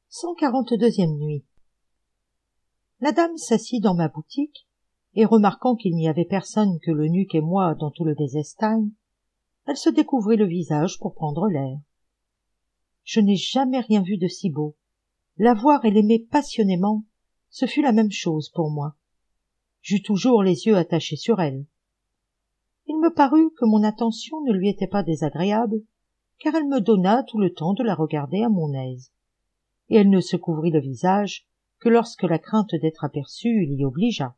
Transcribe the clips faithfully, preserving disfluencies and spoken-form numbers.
cent quarante-deuxième nuit. La dame s'assit dans ma boutique, et remarquant qu'il n'y avait personne que l'eunuque et moi dans tout le Bezestein, elle se découvrit le visage pour prendre l'air. Je n'ai jamais rien vu de si beau. La voir et l'aimer passionnément, ce fut la même chose pour moi. J'eus toujours les yeux attachés sur elle. Il me parut que mon attention ne lui était pas désagréable, car elle me donna tout le temps de la regarder à mon aise, et elle ne se couvrit le visage que lorsque la crainte d'être aperçue l'y obligea.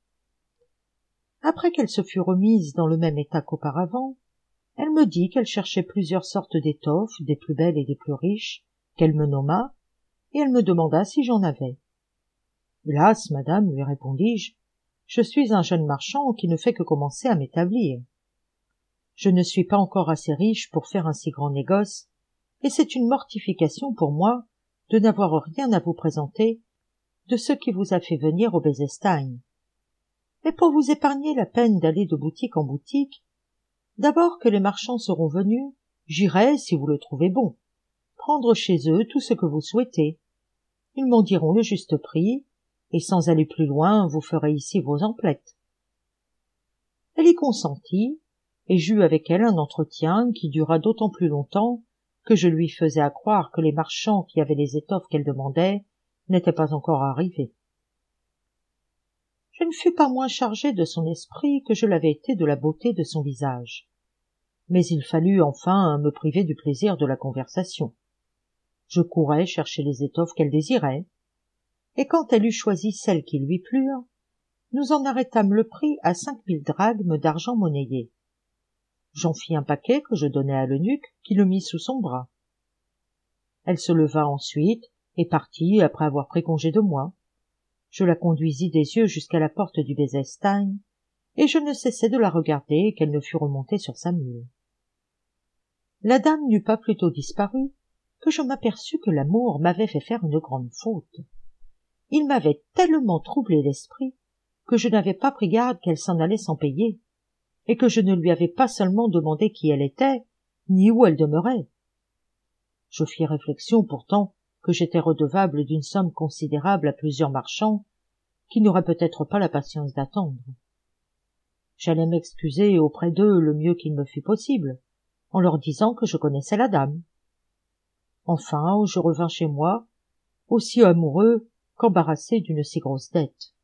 Après qu'elle se fut remise dans le même état qu'auparavant, elle me dit qu'elle cherchait plusieurs sortes d'étoffes, des plus belles et des plus riches, qu'elle me nomma, et elle me demanda si j'en avais. « Hélas, madame, lui répondis-je, je suis un jeune marchand qui ne fait que commencer à m'établir. Je ne suis pas encore assez riche pour faire un si grand négoce, et c'est une mortification pour moi de n'avoir rien à vous présenter de ce qui vous a fait venir au Bezestein. Mais pour vous épargner la peine d'aller de boutique en boutique, d'abord que les marchands seront venus, j'irai, si vous le trouvez bon, prendre chez eux tout ce que vous souhaitez. Ils m'en diront le juste prix, et sans aller plus loin, vous ferez ici vos emplettes. » Elle y consentit, et j'eus avec elle un entretien qui dura d'autant plus longtemps que je lui faisais accroire que les marchands qui avaient les étoffes qu'elle demandait n'étaient pas encore arrivés. Je ne fus pas moins chargé de son esprit que je l'avais été de la beauté de son visage. Mais il fallut enfin me priver du plaisir de la conversation. Je courais chercher les étoffes qu'elle désirait, et quand elle eut choisi celles qui lui plurent, nous en arrêtâmes le prix à cinq mille drachmes d'argent monnayé. J'en fis un paquet que je donnai à l'eunuque, qui le mit sous son bras. Elle se leva ensuite et partit après avoir pris congé de moi. Je la conduisis des yeux jusqu'à la porte du Bezestein, et je ne cessai de la regarder qu'elle ne fût remontée sur sa mule. La dame n'eut pas plus tôt disparu que je m'aperçus que l'amour m'avait fait faire une grande faute. Il m'avait tellement troublé l'esprit que je n'avais pas pris garde qu'elle s'en allait sans payer, et que je ne lui avais pas seulement demandé qui elle était, ni où elle demeurait. Je fis réflexion pourtant que j'étais redevable d'une somme considérable à plusieurs marchands qui n'auraient peut-être pas la patience d'attendre. J'allais m'excuser auprès d'eux le mieux qu'il me fut possible, en leur disant que je connaissais la dame. Enfin, je revins chez moi, aussi amoureux qu'embarrassé d'une si grosse dette.